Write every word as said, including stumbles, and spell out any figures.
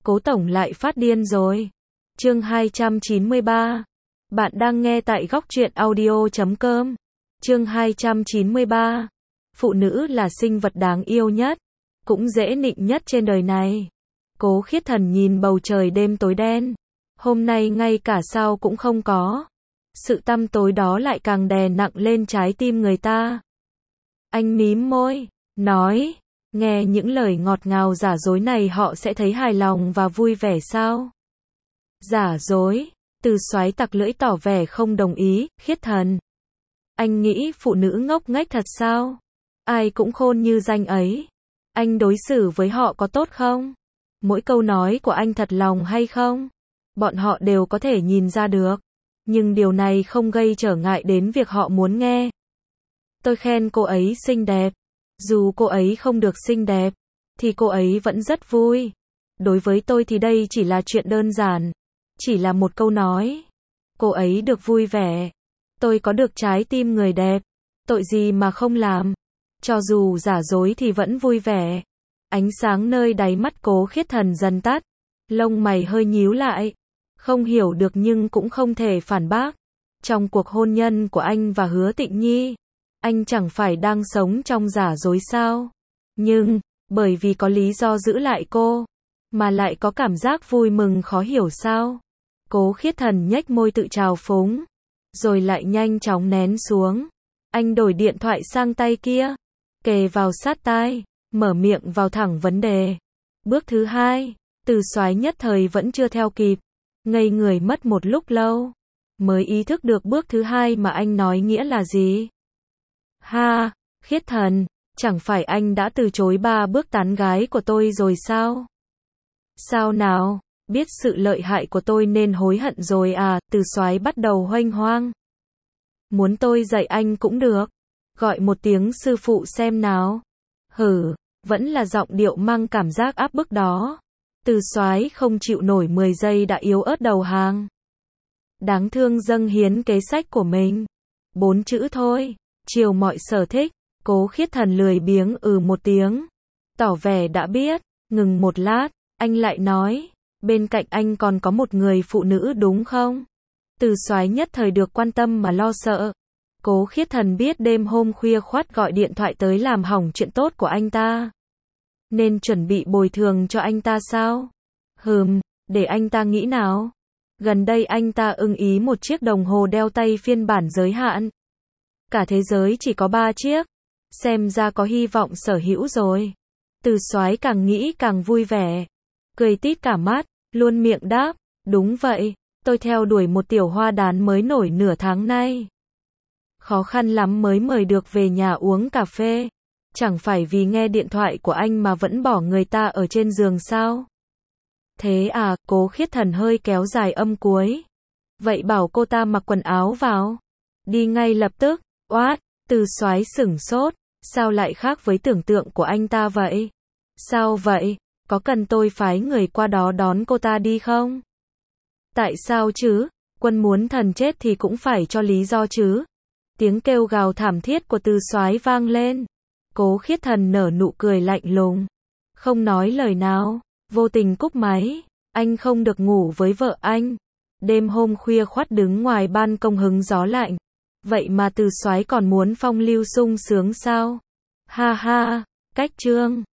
Cố tổng lại phát điên rồi. Chương hai trăm chín mươi ba. Bạn đang nghe tại góc truyện audio chấm com. Chương hai trăm chín mươi ba. Phụ nữ là sinh vật đáng yêu nhất, cũng dễ nịnh nhất trên đời này. Cố Khiết Thần nhìn bầu trời đêm tối đen. Hôm nay ngay cả sao cũng không có. Sự tăm tối đó lại càng đè nặng lên trái tim người ta. Anh mím môi, nói, nghe những lời ngọt ngào giả dối này họ sẽ thấy hài lòng và vui vẻ sao? Giả dối, Từ Soái tặc lưỡi tỏ vẻ không đồng ý. Khiết Thần, anh nghĩ phụ nữ ngốc nghếch thật sao? Ai cũng khôn như danh ấy. Anh đối xử với họ có tốt không? Mỗi câu nói của anh thật lòng hay không? Bọn họ đều có thể nhìn ra được. Nhưng điều này không gây trở ngại đến việc họ muốn nghe. Tôi khen cô ấy xinh đẹp. Dù cô ấy không được xinh đẹp, thì cô ấy vẫn rất vui. Đối với tôi thì đây chỉ là chuyện đơn giản. Chỉ là một câu nói. Cô ấy được vui vẻ. Tôi có được trái tim người đẹp. Tội gì mà không làm. Cho dù giả dối thì vẫn vui vẻ. Ánh sáng nơi đáy mắt Cố Khiết Thần dần tắt. Lông mày hơi nhíu lại. Không hiểu được nhưng cũng không thể phản bác. Trong cuộc hôn nhân của anh và Hứa Tịnh Nhi, anh chẳng phải đang sống trong giả dối sao? Nhưng, bởi vì có lý do giữ lại cô, mà lại có cảm giác vui mừng khó hiểu sao? Cố Khiết Thần nhếch môi tự trào phúng, rồi lại nhanh chóng nén xuống. Anh đổi điện thoại sang tay kia, kề vào sát tai, mở miệng vào thẳng vấn đề. Bước thứ hai, Từ Soái nhất thời vẫn chưa theo kịp, ngây người mất một lúc lâu, mới ý thức được bước thứ hai mà anh nói nghĩa là gì. Ha, Khiết Thần, chẳng phải anh đã từ chối ba bước tán gái của tôi rồi sao? Sao nào, biết sự lợi hại của tôi nên hối hận rồi à? Từ Soái bắt đầu huênh hoang. Muốn tôi dạy anh cũng được, gọi một tiếng sư phụ xem nào. Hử, vẫn là giọng điệu mang cảm giác áp bức đó. Từ Soái không chịu nổi mười giây đã yếu ớt đầu hàng. Đáng thương dâng hiến kế sách của mình. Bốn chữ thôi. Chiều mọi sở thích. Cố Khiết Thần lười biếng ừ một tiếng, tỏ vẻ đã biết. Ngừng một lát, anh lại nói, bên cạnh anh còn có một người phụ nữ đúng không? Từ Soái nhất thời được quan tâm mà lo sợ. Cố Khiết Thần biết đêm hôm khuya khoắt gọi điện thoại tới làm hỏng chuyện tốt của anh ta, nên chuẩn bị bồi thường cho anh ta sao? Hừm, để anh ta nghĩ nào. Gần đây anh ta ưng ý một chiếc đồng hồ đeo tay phiên bản giới hạn. Cả thế giới chỉ có ba chiếc. Xem ra có hy vọng sở hữu rồi. Từ Soái càng nghĩ càng vui vẻ. Cười tít cả mắt, luôn miệng đáp, đúng vậy, tôi theo đuổi một tiểu hoa đán mới nổi nửa tháng nay. Khó khăn lắm mới mời được về nhà uống cà phê. Chẳng phải vì nghe điện thoại của anh mà vẫn bỏ người ta ở trên giường sao? Thế à, Cố Khiết Thần hơi kéo dài âm cuối. Vậy bảo cô ta mặc quần áo vào. Đi ngay lập tức. Oát, Từ Soái sửng sốt. Sao lại khác với tưởng tượng của anh ta vậy? Sao vậy? Có cần tôi phái người qua đó đón cô ta đi không? Tại sao chứ? Quân muốn thần chết thì cũng phải cho lý do chứ. Tiếng kêu gào thảm thiết của Từ Soái vang lên. Cố Khiết Thần nở nụ cười lạnh lùng, không nói lời nào, vô tình cúp máy. Anh không được ngủ với vợ anh. Đêm hôm khuya khoắt đứng ngoài ban công hứng gió lạnh. Vậy mà Từ Soái còn muốn phong lưu sung sướng sao? Ha ha, cách chương.